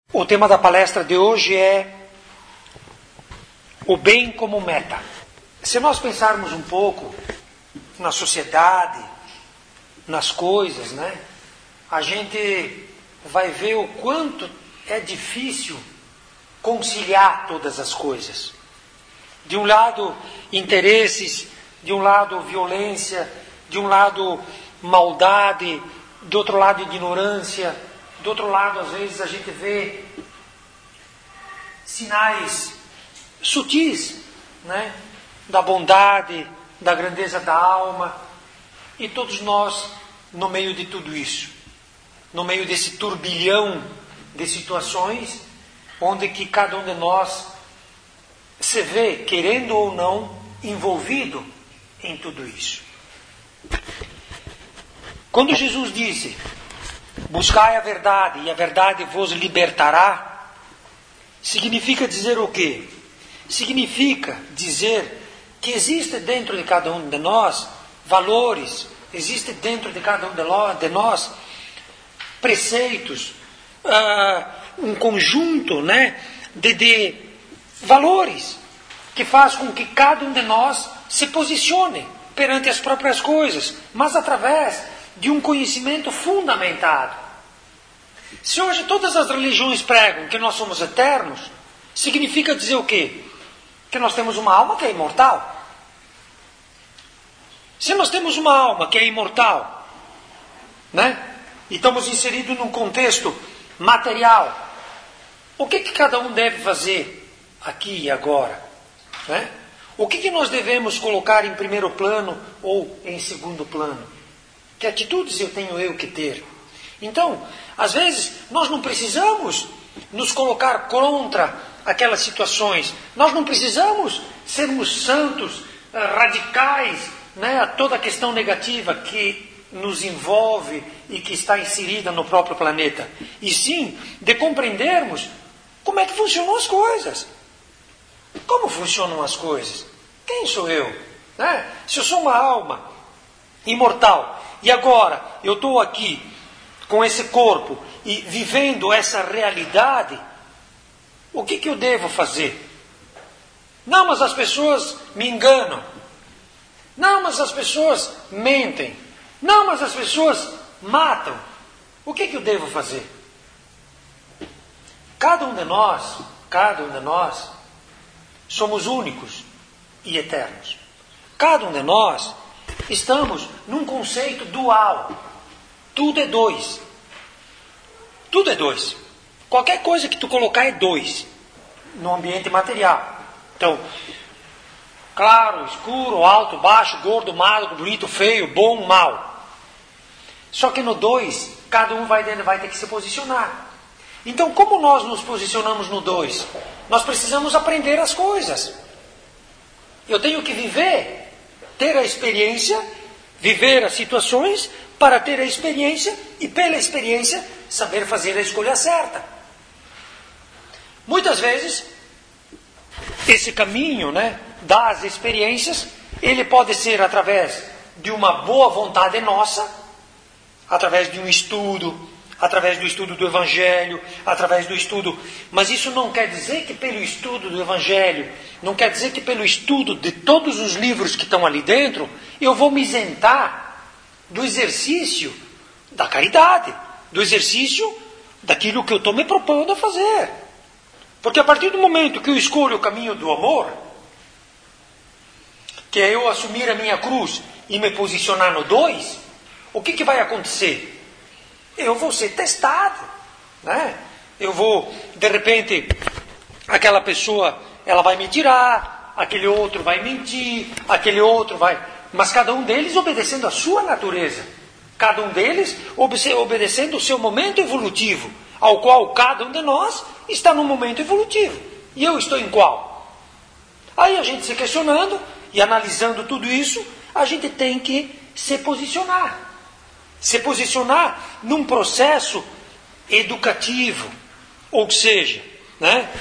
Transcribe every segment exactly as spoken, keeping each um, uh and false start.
O tema da palestra de hoje é o bem como meta. Se nós pensarmos um pouco na sociedade, nas coisas, né? A gente vai ver o quanto é difícil conciliar todas as coisas. De um lado, interesses, de um lado, violência, de um lado, maldade, do outro lado, ignorância, do outro lado, às vezes, a gente vê sinais sutis, né? Da bondade, da grandeza da alma, e todos nós no meio de tudo isso, no meio desse turbilhão de situações, onde que cada um de nós se vê, querendo ou não, envolvido em tudo isso. Quando Jesus disse, buscai a verdade e a verdade vos libertará, significa dizer o quê? Significa dizer que existe dentro de cada um de nós valores, existe dentro de cada um de nós preceitos, uh, um conjunto, né, de, de valores que faz com que cada um de nós se posicione perante as próprias coisas, mas através de um conhecimento fundamentado. Se hoje todas as religiões pregam que nós somos eternos, significa dizer o quê? Que nós temos uma alma que é imortal. Se nós temos uma alma que é imortal, né? E estamos inseridos num contexto material, o que, que cada um deve fazer aqui e agora? Né? O que, que nós devemos colocar em primeiro plano ou em segundo plano? Que atitudes eu tenho eu que ter? Então, às vezes, nós não precisamos nos colocar contra aquelas situações. Nós não precisamos sermos santos, radicais, né, a toda a questão negativa que nos envolve e que está inserida no próprio planeta. E sim, de compreendermos como é que funcionam as coisas. Como funcionam as coisas? Quem sou eu? Né? Se eu sou uma alma imortal e agora eu estou aqui com esse corpo e vivendo essa realidade, o que, que eu devo fazer? Não, mas as pessoas me enganam. Não, mas as pessoas mentem. Não, mas as pessoas matam. O que, que eu devo fazer? Cada um de nós, cada um de nós, somos únicos e eternos. Cada um de nós estamos num conceito dual. Tudo é dois. Tudo é dois. Qualquer coisa que tu colocar é dois no ambiente material. Então, claro, escuro, alto, baixo, gordo, magro, bonito, feio, bom, mal. Só que no dois, cada um vai, vai ter que se posicionar. Então, como nós nos posicionamos no dois? Nós precisamos aprender as coisas. Eu tenho que viver, ter a experiência, viver as situações para ter a experiência e, pela experiência, saber fazer a escolha certa. Muitas vezes, esse caminho, né, das experiências, ele pode ser através de uma boa vontade nossa, através de um estudo, através do estudo do Evangelho, através do estudo... Mas isso não quer dizer que pelo estudo do Evangelho, não quer dizer que pelo estudo de todos os livros que estão ali dentro, eu vou me isentar do exercício da caridade, do exercício daquilo que eu estou me propondo a fazer. Porque a partir do momento que eu escolho o caminho do amor, que é eu assumir a minha cruz e me posicionar no dois, o que, que vai acontecer? Eu vou ser testado, né? Eu vou, de repente, aquela pessoa, ela vai me tirar, aquele outro vai mentir, aquele outro vai... Mas cada um deles obedecendo a sua natureza. Cada um deles obedecendo o seu momento evolutivo, ao qual cada um de nós está num momento evolutivo. E eu estou em qual? Aí a gente se questionando e analisando tudo isso, a gente tem que se posicionar. Se posicionar num processo educativo. Ou seja, né?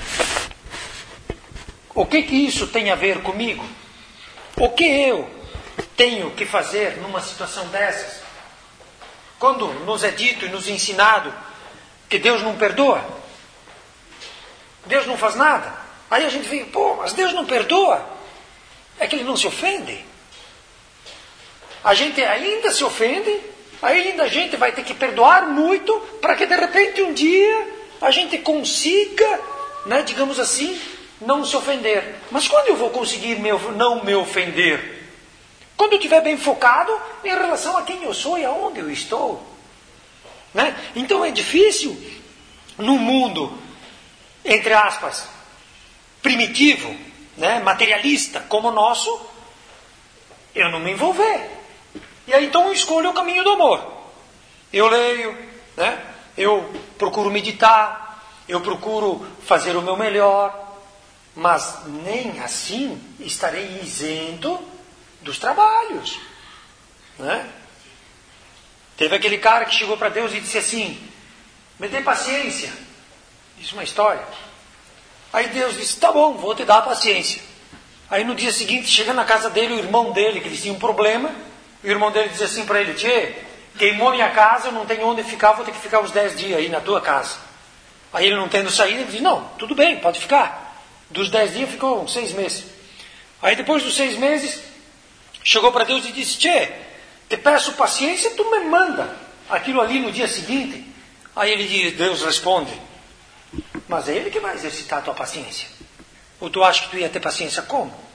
O que que isso tem a ver comigo? O que eu tenho que fazer numa situação dessas? Quando nos é dito e nos ensinado que Deus não perdoa, Deus não faz nada. Aí a gente fica, pô, mas Deus não perdoa. É que Ele não se ofende. A gente ainda se ofende, ainda a gente vai ter que perdoar muito para que de repente um dia a gente consiga, né, digamos assim, não se ofender. Mas quando eu vou conseguir me, não me ofender? Quando eu estiver bem focado em relação a quem eu sou e aonde eu estou. Né? Então é difícil, num mundo, entre aspas, primitivo, né, materialista como o nosso, eu não me envolver. E aí então eu escolho o caminho do amor. Eu leio, né? Eu procuro meditar, eu procuro fazer o meu melhor, mas nem assim estarei isento dos trabalhos. Né? Teve aquele cara que chegou para Deus e disse assim, me dê paciência. Isso é uma história. Aí Deus disse, tá bom, vou te dar paciência. Aí no dia seguinte, chega na casa dele, o irmão dele, que eles tinham um problema, e o irmão dele diz assim para ele, tchê, queimou minha casa, eu não tenho onde ficar, vou ter que ficar uns dez dias aí na tua casa. Aí ele não tendo saída, ele diz, não, tudo bem, pode ficar. Dos dez dias ficou uns seis meses. Aí depois dos seis meses, chegou para Deus e disse, tchê, te peço paciência, tu me manda aquilo ali no dia seguinte. Aí ele diz, Deus responde, mas é Ele que vai exercitar a tua paciência. Ou tu acha que tu ia ter paciência como?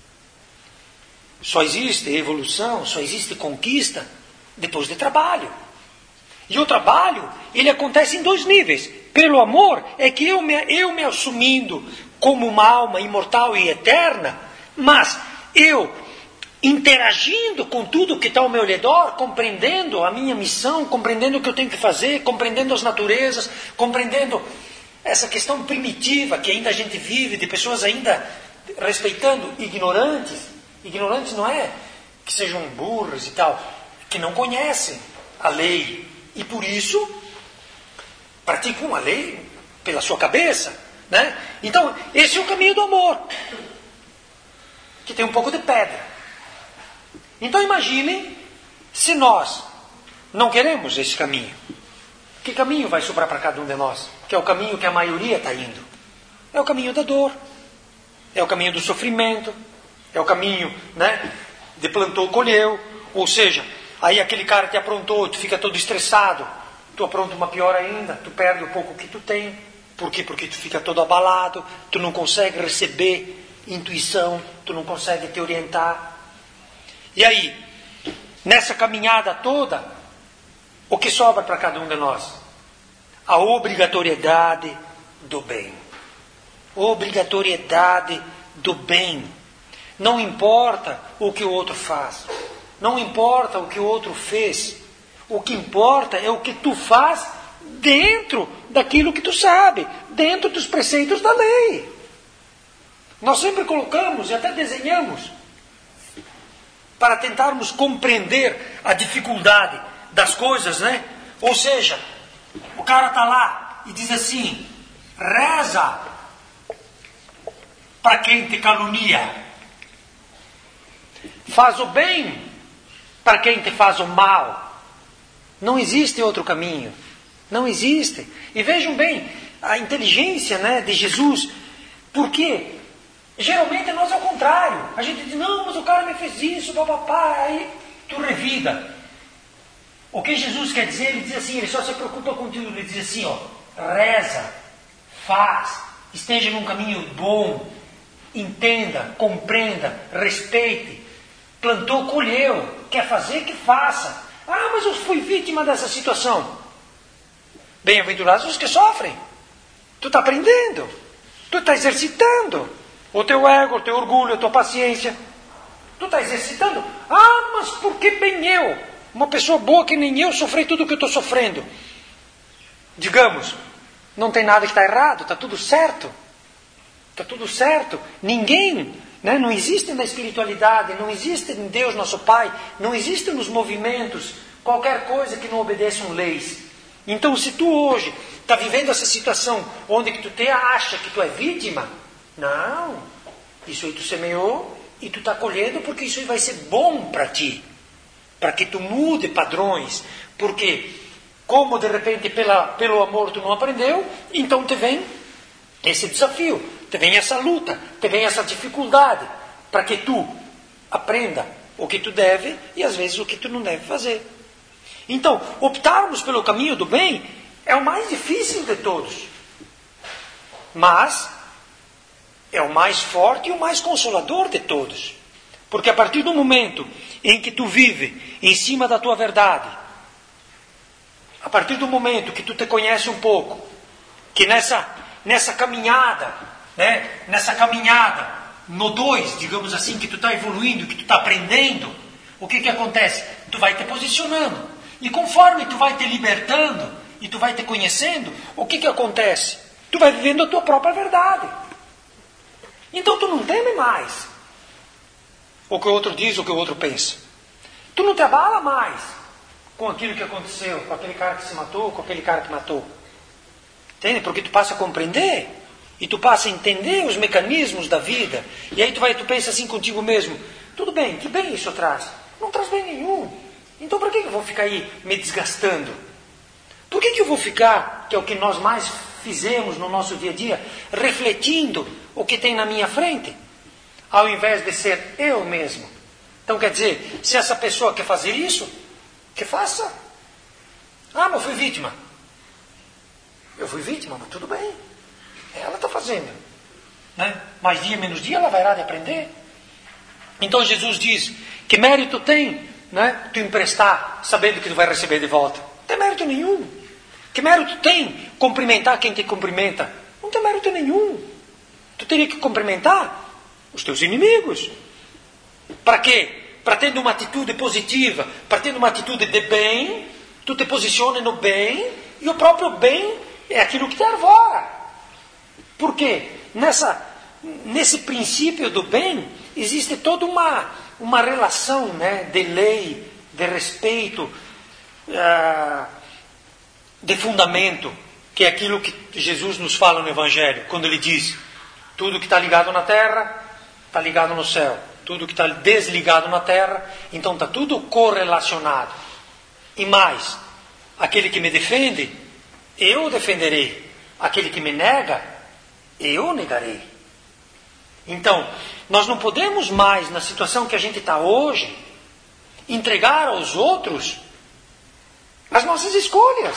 Só existe evolução, só existe conquista depois de trabalho. E o trabalho, ele acontece em dois níveis. Pelo amor, é que eu me, eu me assumindo como uma alma imortal e eterna, mas eu interagindo com tudo que está ao meu redor, compreendendo a minha missão, compreendendo o que eu tenho que fazer, compreendendo as naturezas, compreendendo essa questão primitiva que ainda a gente vive, de pessoas ainda respeitando ignorantes. Ignorantes não é que sejam burros e tal, que não conhecem a lei e por isso praticam a lei pela sua cabeça, né? Então, esse é o caminho do amor, que tem um pouco de pedra. Então imaginem se nós não queremos esse caminho. Que caminho vai sobrar para cada um de nós? Que é o caminho que a maioria está indo. É o caminho da dor, é o caminho do sofrimento, é o caminho, né, de plantou, colheu. Ou seja, aí aquele cara te aprontou, tu fica todo estressado, tu apronta uma pior ainda, tu perde o pouco que tu tem. Por quê? Porque tu fica todo abalado, tu não consegue receber intuição, tu não consegue te orientar. E aí, nessa caminhada toda, o que sobra para cada um de nós? A obrigatoriedade do bem. Obrigatoriedade do bem. Não importa o que o outro faz. Não importa o que o outro fez. O que importa é o que tu faz dentro daquilo que tu sabe. Dentro dos preceitos da lei. Nós sempre colocamos e até desenhamos para tentarmos compreender a dificuldade das coisas, né? Ou seja, o cara está lá e diz assim, reza para quem te calunia. Faz o bem para quem te faz o mal. Não existe outro caminho. Não existe. E vejam bem, a inteligência, né, de Jesus. Por quê? Geralmente nós é o contrário. A gente diz, não, mas o cara me fez isso, papapá, aí tu revida. O que Jesus quer dizer? Ele diz assim, ele só se preocupa contigo. Ele diz assim, ó, reza, faz, esteja num caminho bom, entenda, compreenda, respeite. Plantou, colheu. Quer fazer, que faça. Ah, mas eu fui vítima dessa situação. Bem-aventurados os que sofrem. Tu está aprendendo. Tu está exercitando o teu ego, o teu orgulho, a tua paciência. Tu está exercitando. Ah, mas por que bem eu? Uma pessoa boa que nem eu sofri tudo o que eu estou sofrendo. Digamos, não tem nada que está errado. Está tudo certo. Está tudo certo. Ninguém... Né? Não existe na espiritualidade, não existe em Deus nosso Pai, não existe nos movimentos qualquer coisa que não obedeçam leis. Então se tu hoje está vivendo essa situação onde que tu te acha que tu é vítima, não, isso aí tu semeou e tu está colhendo porque isso aí vai ser bom para ti, para que tu mude padrões, porque como de repente pela, pelo amor tu não aprendeu, então te vem esse desafio, te vem essa luta, te vem essa dificuldade, para que tu aprenda o que tu deve e às vezes o que tu não deve fazer. Então, optarmos pelo caminho do bem é o mais difícil de todos, mas é o mais forte e o mais consolador de todos. Porque a partir do momento em que tu vive em cima da tua verdade, a partir do momento que tu te conhece um pouco, que nessa, nessa caminhada, né, nessa caminhada, no dois, digamos assim, que tu está evoluindo, que tu está aprendendo, o que que acontece? Tu vai te posicionando. E conforme tu vai te libertando, e tu vai te conhecendo, o que que acontece? Tu vai vivendo a tua própria verdade. Então tu não teme mais o que o outro diz, o que o outro pensa. Tu não te abala mais com aquilo que aconteceu, com aquele cara que se matou, com aquele cara que matou. Entende? Porque tu passa a compreender e tu passa a entender os mecanismos da vida. E aí tu vai, tu pensa assim contigo mesmo: tudo bem, que bem isso traz? Não traz bem nenhum. Então por que eu vou ficar aí me desgastando? Por que eu vou ficar, que é o que nós mais fizemos no nosso dia a dia, refletindo o que tem na minha frente, ao invés de ser eu mesmo? Então quer dizer, se essa pessoa quer fazer isso, que faça. Ah, mas eu fui vítima. Eu fui vítima, mas tudo bem. Ela está fazendo. Né? Mais dia, menos dia, ela vai lá de aprender. Então Jesus diz: que mérito tem, né, tu emprestar, sabendo que tu vai receber de volta? Não tem mérito nenhum. Que mérito tem cumprimentar quem te cumprimenta? Não tem mérito nenhum. Tu teria que cumprimentar os teus inimigos. Para quê? Para tendo uma atitude positiva, para tendo uma atitude de bem, tu te posiciona no bem, e o próprio bem é aquilo que te arvora. Por quê? Nessa, nesse princípio do bem, existe toda uma, uma relação, né, de lei, de respeito, uh, de fundamento, que é aquilo que Jesus nos fala no Evangelho, quando ele diz: tudo que está ligado na terra, está ligado no céu. Tudo que está desligado na terra, então está tudo correlacionado. E mais, aquele que me defende, eu defenderei. Aquele que me nega, eu negarei. Então, nós não podemos mais, na situação que a gente está hoje, entregar aos outros as nossas escolhas.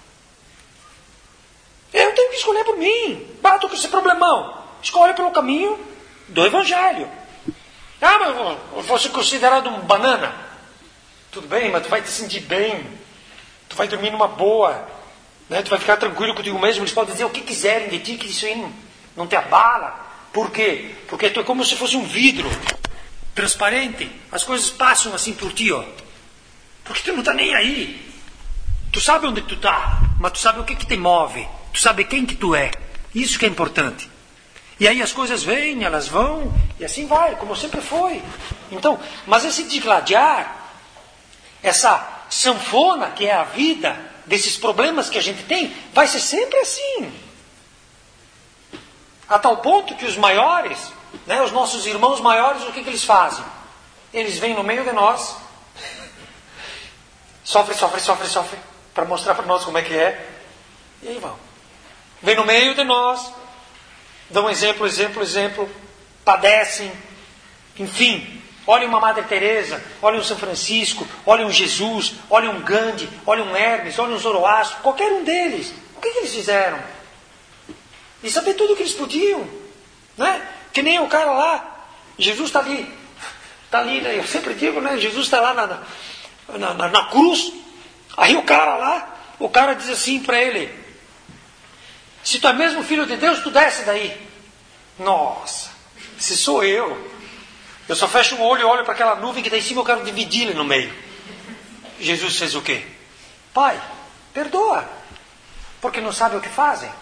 Eu tenho que escolher por mim. Bato com esse problemão. Escolhe pelo caminho do Evangelho. Ah, mas eu vou ser considerado um banana. Tudo bem, mas tu vai te sentir bem. Tu vai dormir numa boa. Né? Tu vai ficar tranquilo contigo mesmo. Eles podem dizer o que quiserem de ti, que isso aí não, não te abala. Por quê? Porque tu é como se fosse um vidro transparente. As coisas passam assim por ti, ó. Porque tu não está nem aí. Tu sabe onde tu está, mas tu sabe o que, que te move. Tu sabe quem que tu é. Isso que é importante. E aí as coisas vêm, elas vão, e assim vai, como sempre foi. Então, mas esse digladiar, essa sanfona que é a vida, desses problemas que a gente tem, vai ser sempre assim. A tal ponto que os maiores, né, os nossos irmãos maiores, o que, que eles fazem? Eles vêm no meio de nós, sofre, sofre, sofre, sofre, para mostrar para nós como é que é, e aí vão. Vem no meio de nós, dão exemplo, exemplo, exemplo, padecem, enfim, olhem uma Madre Teresa, olhem um São Francisco, olhem um Jesus, olhem um Gandhi, olhem um Hermes, olhem um Zoroastro, qualquer um deles. O que, que eles fizeram? E saber tudo o que eles podiam, né? Que nem o cara lá, Jesus está ali, está ali, né? Eu sempre digo, né? Jesus está lá na, na, na, na cruz, aí o cara lá, o cara diz assim para ele: se tu é mesmo filho de Deus, tu desce daí. Nossa, se sou eu, eu só fecho um olho e olho para aquela nuvem que está em cima, eu quero dividir ele no meio. Jesus fez o quê? Pai, perdoa, porque não sabem o que fazem.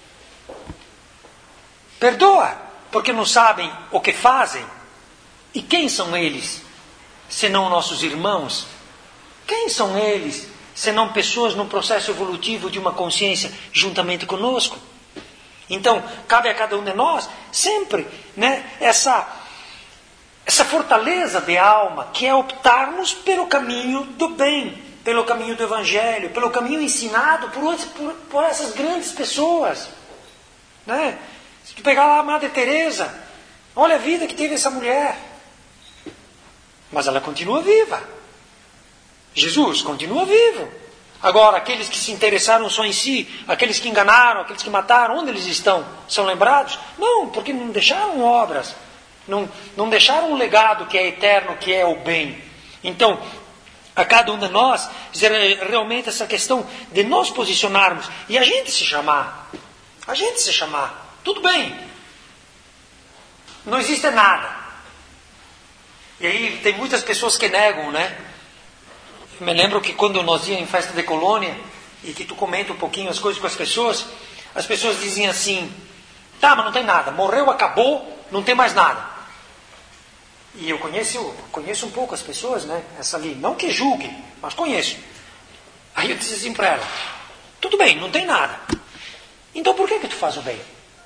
Perdoa, porque não sabem o que fazem. E quem são eles, senão nossos irmãos? Quem são eles, senão pessoas num processo evolutivo de uma consciência juntamente conosco? Então, cabe a cada um de nós sempre, né, essa, essa fortaleza de alma, que é optarmos pelo caminho do bem, pelo caminho do Evangelho, pelo caminho ensinado por, por, por essas grandes pessoas. Né? Se tu pegar lá a Madre Teresa, olha a vida que teve essa mulher. Mas ela continua viva. Jesus continua vivo. Agora, aqueles que se interessaram só em si, aqueles que enganaram, aqueles que mataram, onde eles estão? São lembrados? Não, porque não deixaram obras. Não, não deixaram um legado que é eterno, que é o bem. Então, a cada um de nós, realmente essa questão de nós posicionarmos e a gente se chamar. A gente se chamar. Tudo bem. Não existe nada. E aí tem muitas pessoas que negam, né? Eu me lembro que quando nós íamos em festa de colônia, e que tu comenta um pouquinho as coisas com as pessoas, as pessoas diziam assim, tá, mas não tem nada, morreu, acabou, não tem mais nada. E eu conheço, conheço um pouco as pessoas, né? Essa ali, não que julgue, mas conheço. Aí eu disse assim para ela, tudo bem, não tem nada. Então por que que tu faz o bem?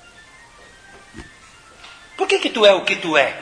Por que que tu é o que tu é?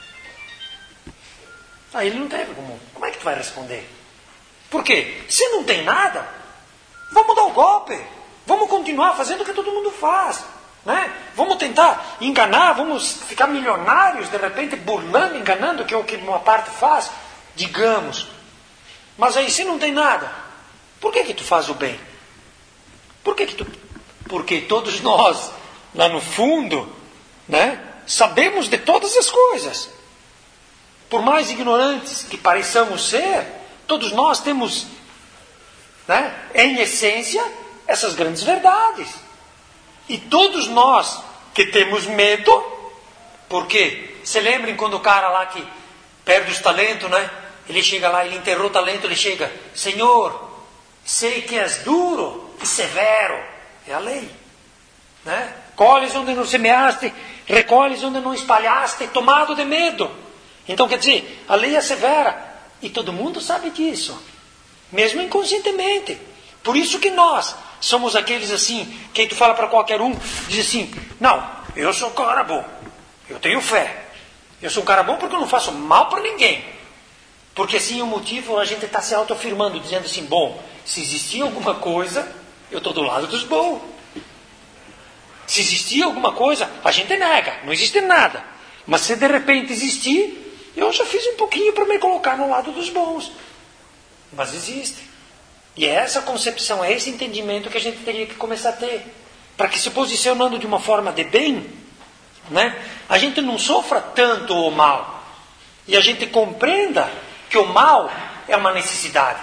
Aí ele não teve como. Como é que tu vai responder? Por quê? Se não tem nada, vamos dar o golpe. Vamos continuar fazendo o que todo mundo faz. Né? Vamos tentar enganar, vamos ficar milionários, de repente burlando, enganando, que é o que uma parte faz. Digamos. Mas aí, se não tem nada, por que que tu faz o bem? Por que que tu... Porque todos nós, lá no fundo, né, sabemos de todas as coisas. Por mais ignorantes que pareçamos ser, todos nós temos, né, em essência, essas grandes verdades. E todos nós que temos medo, porque, se lembrem quando o cara lá que perde os talentos, né, ele chega lá, ele enterrou o talento, ele chega, Senhor, sei que és duro e severo, é a lei. Né? Colhes onde não semeaste, recolhes onde não espalhaste, tomado de medo. Então, quer dizer, a lei é severa. E todo mundo sabe disso. Mesmo inconscientemente. Por isso que nós somos aqueles assim, que tu fala para qualquer um, diz assim, não, eu sou um cara bom. Eu tenho fé. Eu sou um cara bom porque eu não faço mal para ninguém. Porque assim o motivo a gente está se autoafirmando, dizendo assim, bom, se existir alguma coisa, eu estou do lado dos bons. Se existir alguma coisa, a gente nega, não existe nada. Mas se de repente existir, eu já fiz um pouquinho para me colocar no lado dos bons. Mas existe. E é essa concepção, é esse entendimento que a gente teria que começar a ter. Para que se posicionando de uma forma de bem, né, a gente não sofra tanto o mal. E a gente compreenda que o mal é uma necessidade.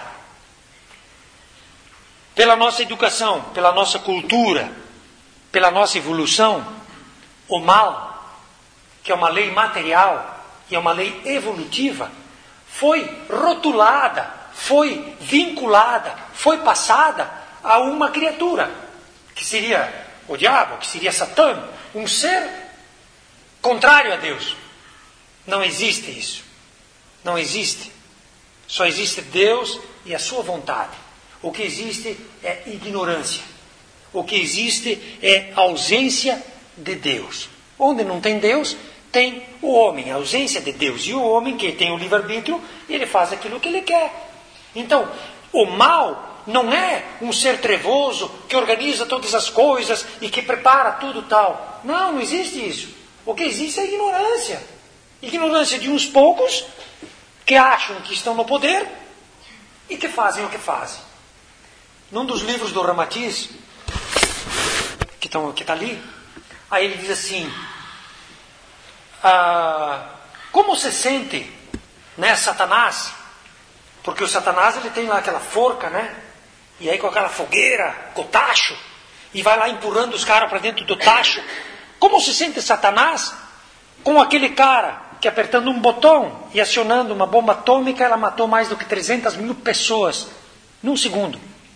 Pela nossa educação, pela nossa cultura, pela nossa evolução, o mal, que é uma lei material, e é uma lei evolutiva, foi rotulada, foi vinculada, foi passada a uma criatura, que seria o diabo, que seria Satã, um ser contrário a Deus. Não existe isso. Não existe. Só existe Deus e a sua vontade. O que existe é ignorância. O que existe é ausência de Deus. Onde não tem Deus, tem o homem, a ausência de Deus. E o homem que tem o livre-arbítrio, ele faz aquilo que ele quer. Então, o mal não é um ser trevoso que organiza todas as coisas e que prepara tudo tal. Não, não existe isso. O que existe é ignorância. Ignorância de uns poucos que acham que estão no poder e que fazem o que fazem. Num dos livros do Ramatiz, que está ali, aí ele diz assim, ah, como se sente, né, Satanás? Porque o Satanás ele tem lá aquela forca, né? E aí com aquela fogueira, com o tacho, e vai lá empurrando os caras para dentro do tacho. Como se sente Satanás com aquele cara que apertando um botão e acionando uma bomba atômica, ela matou mais do que trezentas mil pessoas num segundo.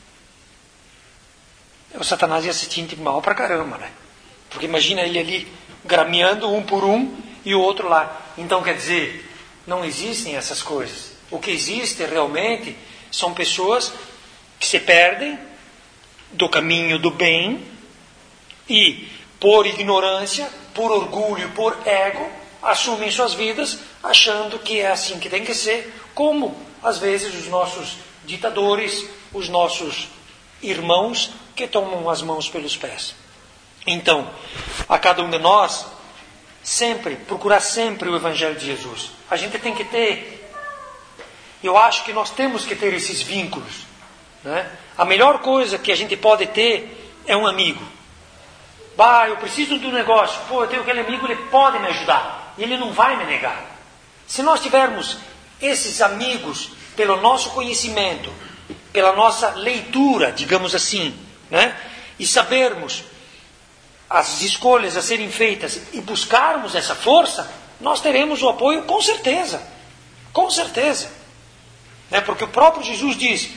O Satanás ia se sentir mal pra caramba, né? Porque imagina ele ali grameando um por um e o outro lá. Então quer dizer, não existem essas coisas. O que existe realmente são pessoas que se perdem do caminho do bem e, por ignorância, por orgulho, por ego, assumem suas vidas achando que é assim que tem que ser, como às vezes os nossos ditadores, os nossos irmãos que tomam as mãos pelos pés. Então, a cada um de nós, sempre, procurar sempre o Evangelho de Jesus. A gente tem que ter, eu acho que nós temos que ter esses vínculos, né? A melhor coisa que a gente pode ter é um amigo. Bah, eu preciso de um negócio. Pô, eu tenho aquele amigo, ele pode me ajudar. E ele não vai me negar. Se nós tivermos esses amigos, pelo nosso conhecimento, pela nossa leitura, digamos assim, né? E sabermos as escolhas a serem feitas e buscarmos essa força, nós teremos o apoio com certeza. Com certeza. Né? Porque o próprio Jesus diz,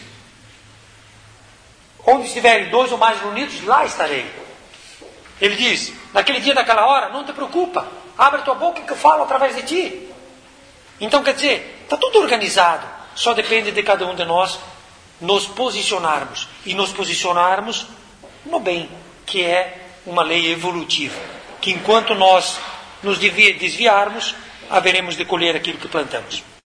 onde estiverem dois ou mais reunidos, lá estarei. Ele diz, naquele dia, naquela hora, não te preocupa, abre a tua boca que eu falo através de ti. Então, quer dizer, está tudo organizado, só depende de cada um de nós nos posicionarmos, e nos posicionarmos no bem, que é uma lei evolutiva, que enquanto nós nos desviarmos, haveremos de colher aquilo que plantamos.